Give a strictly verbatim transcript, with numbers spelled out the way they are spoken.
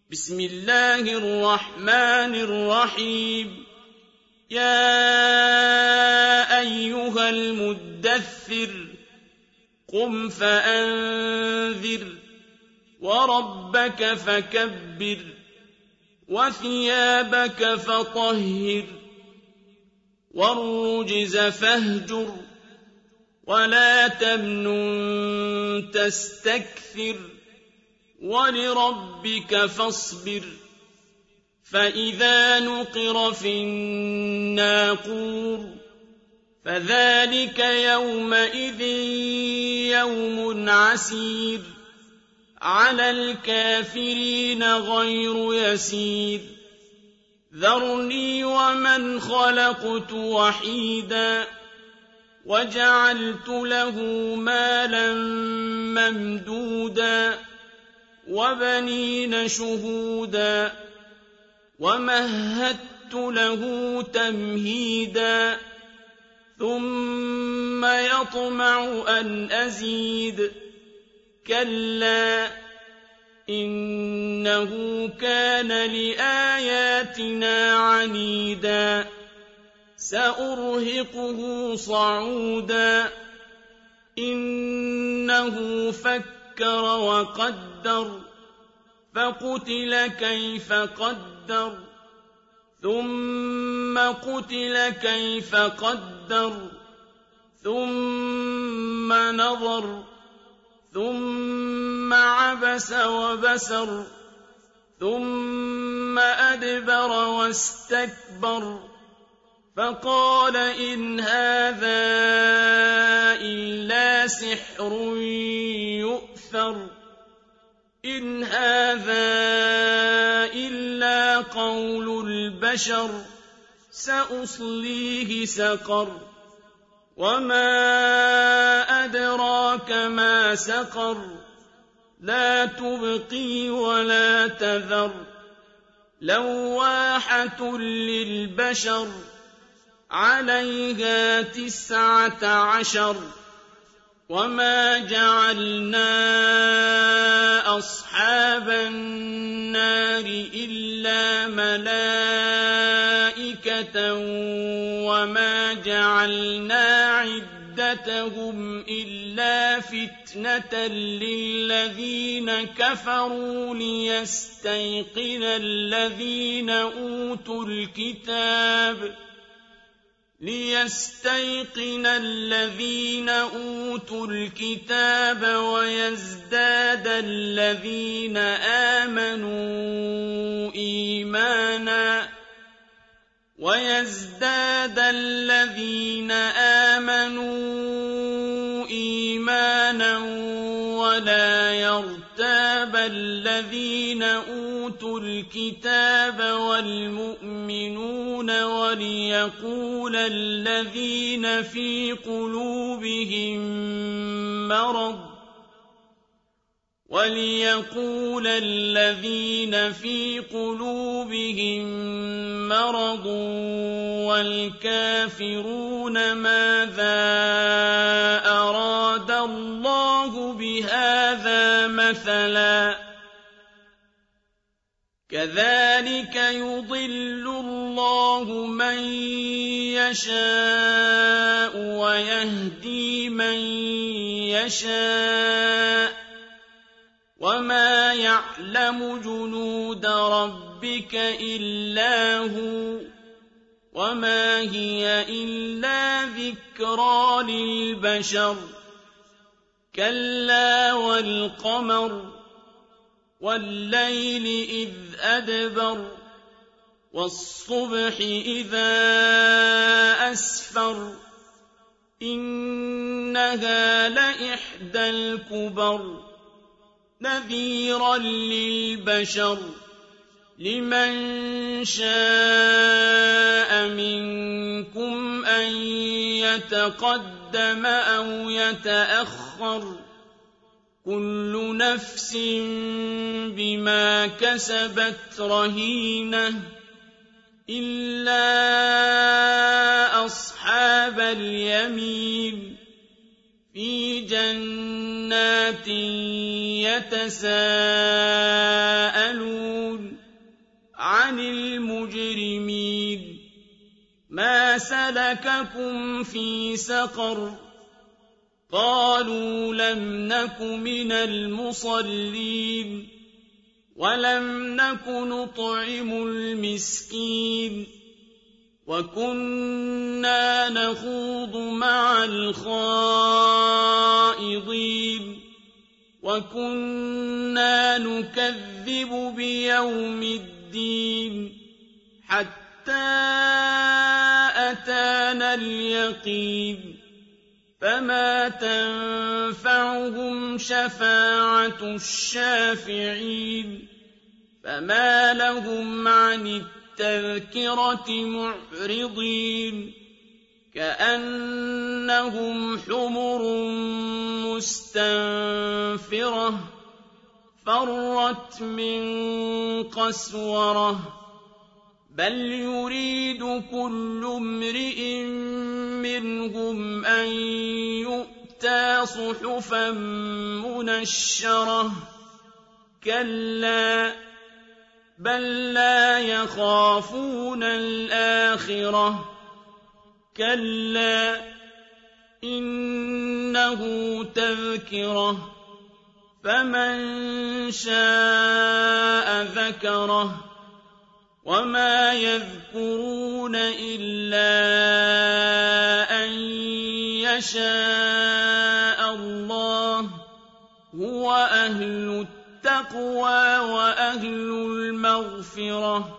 بسم الله الرحمن الرحيم يا أيها المدثر قم فأنذر وربك فكبر وثيابك فطهر والرجز فاهجر ولا تمنن تستكثر ولربك فاصبر فإذا نقر في الناقور فذلك يومئذ يوم عسير على الكافرين غير يسير ذرني ومن خلقت وحيدا وجعلت له مالا ممدودا وبنين شهودا ومهدت له تمهيدا ثم يطمع أن أزيد كلا إنه كان لآياتنا عنيدا سأرهقه صعودا إنه فكر وقدر فقتل كيف قدر ثم قتل كيف قدر ثم نظر ثم عبس وبسر ثم أدبر واستكبر فقال إن هذا إلا سحر يؤثر إن هذا إلا قول البشر سأصليه سقر وما أدراك ما سقر لا تبقي ولا تذر لواحة للبشر عليها تسعة عشر وما جعلنا أصحاب النار إلا ملائكة وما جعلنا عدتهم إلا فتنة للذين كفروا ليستيقن الذين أوتوا الكتاب ليستيقن الذين أوتوا الكتاب ويزداد الذين آمنوا إيمانا ويزداد الذين آمنوا إيمانا ولا يرتاب الذين أوتوا الكتاب والمؤمنون وليقول الذين في قلوبهم مرض وليقول الذين في قلوبهم مرض والكافرون ماذا أراد الله بهذا مثلا كذلك يضل الله من يشاء ويهدي من يشاء وما يعلم جنود ربك إلا هو وما هي إلا ذكرى للبشر كلا والقمر والليل إذ أدبر والصبح إذا أسفر إنها لإحدى الكبر نذيرا للبشر لمن شاء منكم أن يتقدم أو يتأخر كل نفس بما كسبت رهينة إلا أصحاب اليمين في جنات يتساءلون عَنِ الْمُجْرِمِينَ مَا سَلَكَكُمْ فِي سَقَرَ قَالُوا لَمْ نَكُ مِنَ الْمُصَلِّينَ وَلَمْ نَكُ نُطْعِمُ الْمِسْكِينَ وَكُنَّا نَخُوضُ مَعَ الْخَائِضِينَ وَكُنَّا نُكَذِّبُ بِيَوْمِ الدِّينِ حَتَّىٰ أَتَانَا الْيَقِينُ فَمَا تَنفَعُهُمْ شَفَاعَةُ الشَّافِعِينَ فَمَا لَهُمْ عَنِ التَّذْكِرَةِ مُعْرِضِينَ كَأَنَّهُمْ حُمُرٌ مُّسْتَنفِرَةٌ فَرَّتْ مِن قَسْوَرَةٍ بَلْ يُرِيدُ كُلُّ امْرِئٍ مِّنْهُمْ أَن يُؤْتَىٰ صُحُفًا مُّنَشَّرَةً كَلَّا بَل لَّا يَخَافُونَ الْآخِرَةَ كَلَّا إِنَّهُ تَذْكِرَةٌ فَمَن شَاءَ ذَكَرَهُ وَمَا يَذْكُرُونَ إِلَّا أَن يَشَاءَ اللَّهُ هُوَ أَهْلُ التَّقْوَىٰ وَأَهْلُ الْمَغْفِرَةِ